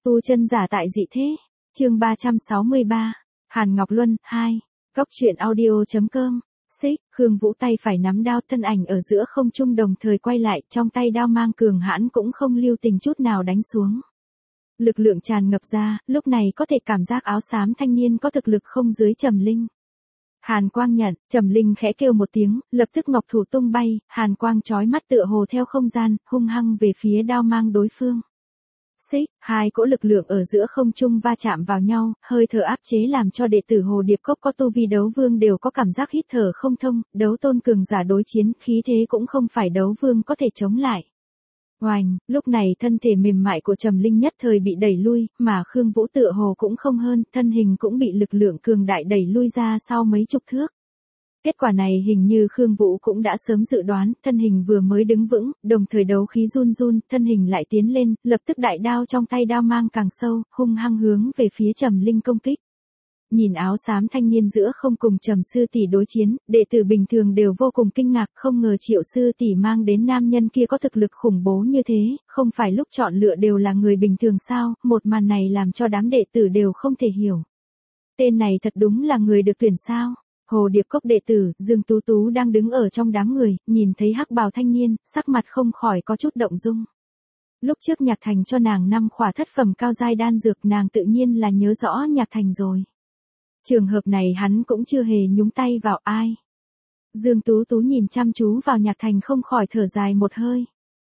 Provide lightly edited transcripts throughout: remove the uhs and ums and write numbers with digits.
Tu chân giả tại dị thế. Chương 363. Hàn Ngọc Luân 2. Góc truyện audio.com. Xích, Khương Vũ tay phải nắm đao, thân ảnh ở giữa không trung đồng thời quay lại, trong tay đao mang cường hãn cũng không lưu tình chút nào đánh xuống. Lực lượng tràn ngập ra, lúc này có thể cảm giác áo xám thanh niên có thực lực không dưới Trầm Linh. Hàn quang nhận, Trầm Linh khẽ kêu một tiếng, lập tức ngọc thủ tung bay, hàn quang chói mắt tựa hồ theo không gian, hung hăng về phía đao mang đối phương. Xích, hai cỗ lực lượng ở giữa không trung va chạm vào nhau, hơi thở áp chế làm cho đệ tử Hồ Điệp Cốc có tu vi đấu vương đều có cảm giác hít thở không thông, đấu tôn cường giả đối chiến, khí thế cũng không phải đấu vương có thể chống lại. Oành, lúc này thân thể mềm mại của Trầm Linh nhất thời bị đẩy lui, mà Khương Vũ tựa hồ cũng không hơn, thân hình cũng bị lực lượng cường đại đẩy lui ra sau mấy chục thước. Kết quả này hình như Khương Vũ cũng đã sớm dự đoán, thân hình vừa mới đứng vững, đồng thời đấu khí run run, thân hình lại tiến lên, lập tức đại đao trong tay đao mang càng sâu, hung hăng hướng về phía Trầm Linh công kích. Nhìn áo xám thanh niên giữa không cùng Trầm sư tỷ đối chiến, đệ tử bình thường đều vô cùng kinh ngạc, không ngờ Triệu sư tỷ mang đến nam nhân kia có thực lực khủng bố như thế, không phải lúc chọn lựa đều là người bình thường sao, một màn này làm cho đám đệ tử đều không thể hiểu. Tên này thật đúng là người được tuyển sao? Hồ Điệp Cốc đệ tử, Dương Tú Tú đang đứng ở trong đám người, nhìn thấy hắc bào thanh niên, sắc mặt không khỏi có chút động dung. Lúc trước Nhạc Thành cho nàng 5 khỏa thất phẩm cao giai đan dược, nàng tự nhiên là nhớ rõ Nhạc Thành rồi. Trường hợp này hắn cũng chưa hề nhúng tay vào ai. Dương Tú Tú nhìn chăm chú vào Nhạc Thành không khỏi thở dài một hơi.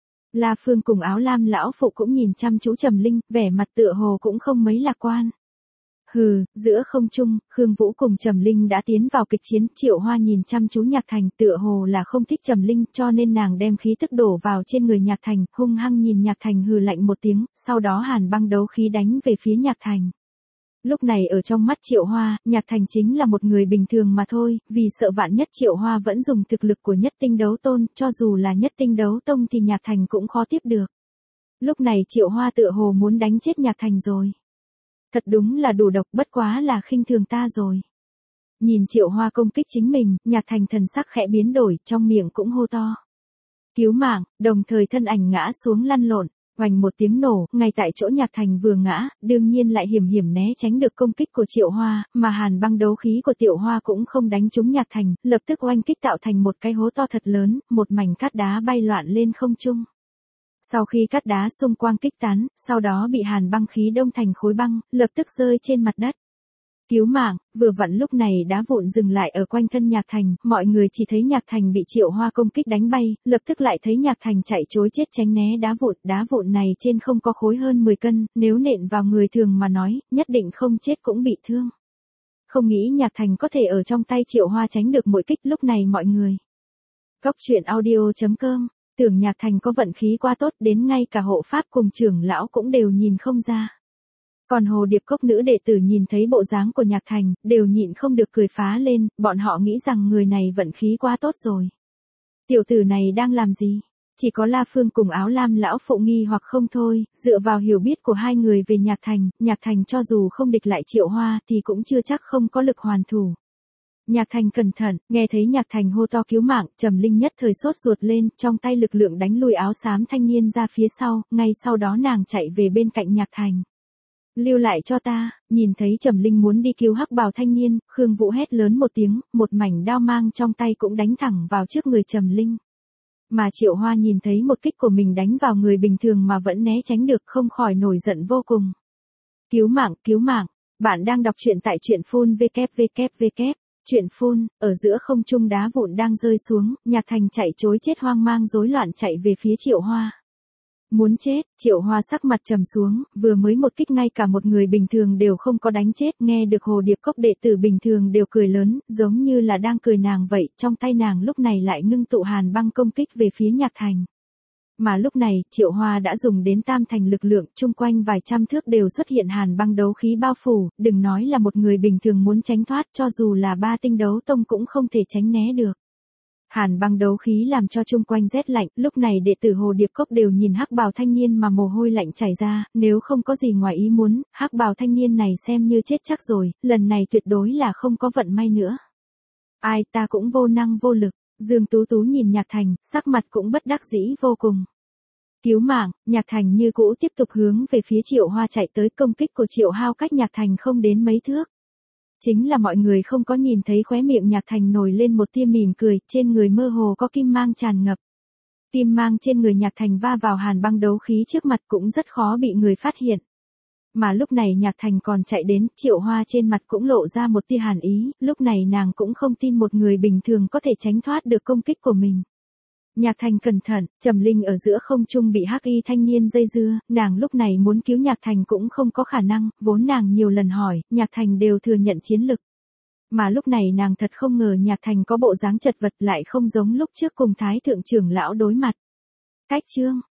La Phương cùng Áo Lam lão phụ cũng nhìn chăm chú Trầm Linh, vẻ mặt tựa hồ cũng không mấy lạc quan. Hừ, giữa không trung, Khương Vũ cùng Trầm Linh đã tiến vào kịch chiến, Triệu Hoa nhìn chăm chú Nhạc Thành, tựa hồ là không thích Trầm Linh, cho nên nàng đem khí tức đổ vào trên người Nhạc Thành, hung hăng nhìn Nhạc Thành hừ lạnh một tiếng, sau đó hàn băng đấu khí đánh về phía Nhạc Thành. Lúc này ở trong mắt Triệu Hoa, Nhạc Thành chính là một người bình thường mà thôi, vì sợ vạn nhất Triệu Hoa vẫn dùng thực lực của nhất tinh đấu tôn, cho dù là nhất tinh đấu tông thì Nhạc Thành cũng khó tiếp được. Lúc này Triệu Hoa tựa hồ muốn đánh chết Nhạc Thành rồi. Thật đúng là đủ độc, bất quá là khinh thường ta rồi. Nhìn Triệu Hoa công kích chính mình, Nhạc Thành thần sắc khẽ biến đổi, trong miệng cũng hô to. Cứu mạng, đồng thời thân ảnh ngã xuống lăn lộn, oành một tiếng nổ, ngay tại chỗ Nhạc Thành vừa ngã, đương nhiên lại hiểm né tránh được công kích của Triệu Hoa, mà hàn băng đấu khí của Tiểu Hoa cũng không đánh trúng Nhạc Thành, lập tức oanh kích tạo thành một cái hố to thật lớn, một mảnh cát đá bay loạn lên không trung. Sau khi cát đá xung quanh kích tán, sau đó bị hàn băng khí đông thành khối băng, lập tức rơi trên mặt đất. Cứu mạng, vừa vặn lúc này đá vụn dừng lại ở quanh thân Nhạc Thành, mọi người chỉ thấy Nhạc Thành bị Triệu Hoa công kích đánh bay, lập tức lại thấy Nhạc Thành chạy trối chết tránh né đá vụn này trên không có khối hơn 10 cân, nếu nện vào người thường mà nói, nhất định không chết cũng bị thương. Không nghĩ Nhạc Thành có thể ở trong tay Triệu Hoa tránh được mỗi kích, lúc này mọi người. Góc truyện audio.com. Tưởng Nhạc Thành có vận khí quá tốt đến ngay cả hộ pháp cùng trưởng lão cũng đều nhìn không ra. Còn Hồ Điệp Cốc nữ đệ tử nhìn thấy bộ dáng của Nhạc Thành, đều nhịn không được cười phá lên, bọn họ nghĩ rằng người này vận khí quá tốt rồi. Tiểu tử này đang làm gì? Chỉ có La Phương cùng Áo Lam lão phụ nghi hoặc không thôi, dựa vào hiểu biết của hai người về Nhạc Thành cho dù không địch lại Triệu Hoa thì cũng chưa chắc không có lực hoàn thủ. Nhạc Thành cẩn thận, nghe thấy Nhạc Thành hô to cứu mạng, Trầm Linh nhất thời sốt ruột lên, trong tay lực lượng đánh lùi áo xám thanh niên ra phía sau, ngay sau đó nàng chạy về bên cạnh Nhạc Thành. Lưu lại cho ta, nhìn thấy Trầm Linh muốn đi cứu hắc bào thanh niên, Khương Vũ hét lớn một tiếng, một mảnh đao mang trong tay cũng đánh thẳng vào trước người Trầm Linh. Mà Triệu Hoa nhìn thấy một kích của mình đánh vào người bình thường mà vẫn né tránh được, không khỏi nổi giận vô cùng. Cứu mạng, bạn đang đọc truyện tại truyện phun www. Chuyện phun, ở giữa không trung đá vụn đang rơi xuống, Nhạc Thành chạy trối chết hoang mang rối loạn chạy về phía Triệu Hoa. Muốn chết, Triệu Hoa sắc mặt trầm xuống, vừa mới một kích ngay cả một người bình thường đều không có đánh chết, nghe được Hồ Điệp Cốc đệ tử bình thường đều cười lớn, giống như là đang cười nàng vậy, trong tay nàng lúc này lại ngưng tụ hàn băng công kích về phía Nhạc Thành. Mà lúc này, Triệu Hoa đã dùng đến tam thành lực lượng, chung quanh vài trăm thước đều xuất hiện hàn băng đấu khí bao phủ, đừng nói là một người bình thường muốn tránh thoát, cho dù là 3 tinh đấu tông cũng không thể tránh né được. Hàn băng đấu khí làm cho chung quanh rét lạnh, lúc này đệ tử Hồ Điệp Cốc đều nhìn hắc bào thanh niên mà mồ hôi lạnh chảy ra, nếu không có gì ngoài ý muốn, hắc bào thanh niên này xem như chết chắc rồi, lần này tuyệt đối là không có vận may nữa. Ai, ta cũng vô năng vô lực. Dương Tú Tú nhìn Nhạc Thành, sắc mặt cũng bất đắc dĩ vô cùng. Cứu mạng, Nhạc Thành như cũ tiếp tục hướng về phía Triệu Hoa chạy tới, công kích của Triệu Hao cách Nhạc Thành không đến mấy thước. Chính là mọi người không có nhìn thấy khóe miệng Nhạc Thành nổi lên một tia mỉm cười, trên người mơ hồ có kim mang tràn ngập. Kim mang trên người Nhạc Thành va vào hàn băng đấu khí trước mặt cũng rất khó bị người phát hiện. Mà lúc này Nhạc Thành còn chạy đến, Triệu Hoa trên mặt cũng lộ ra một tia hàn ý, lúc này nàng cũng không tin một người bình thường có thể tránh thoát được công kích của mình. Nhạc Thành cẩn thận, Trầm Linh ở giữa không trung bị hắc y thanh niên dây dưa, nàng lúc này muốn cứu Nhạc Thành cũng không có khả năng, vốn nàng nhiều lần hỏi, Nhạc Thành đều thừa nhận chiến lực. Mà lúc này nàng thật không ngờ Nhạc Thành có bộ dáng chật vật lại không giống lúc trước cùng Thái Thượng trưởng lão đối mặt. Cách chương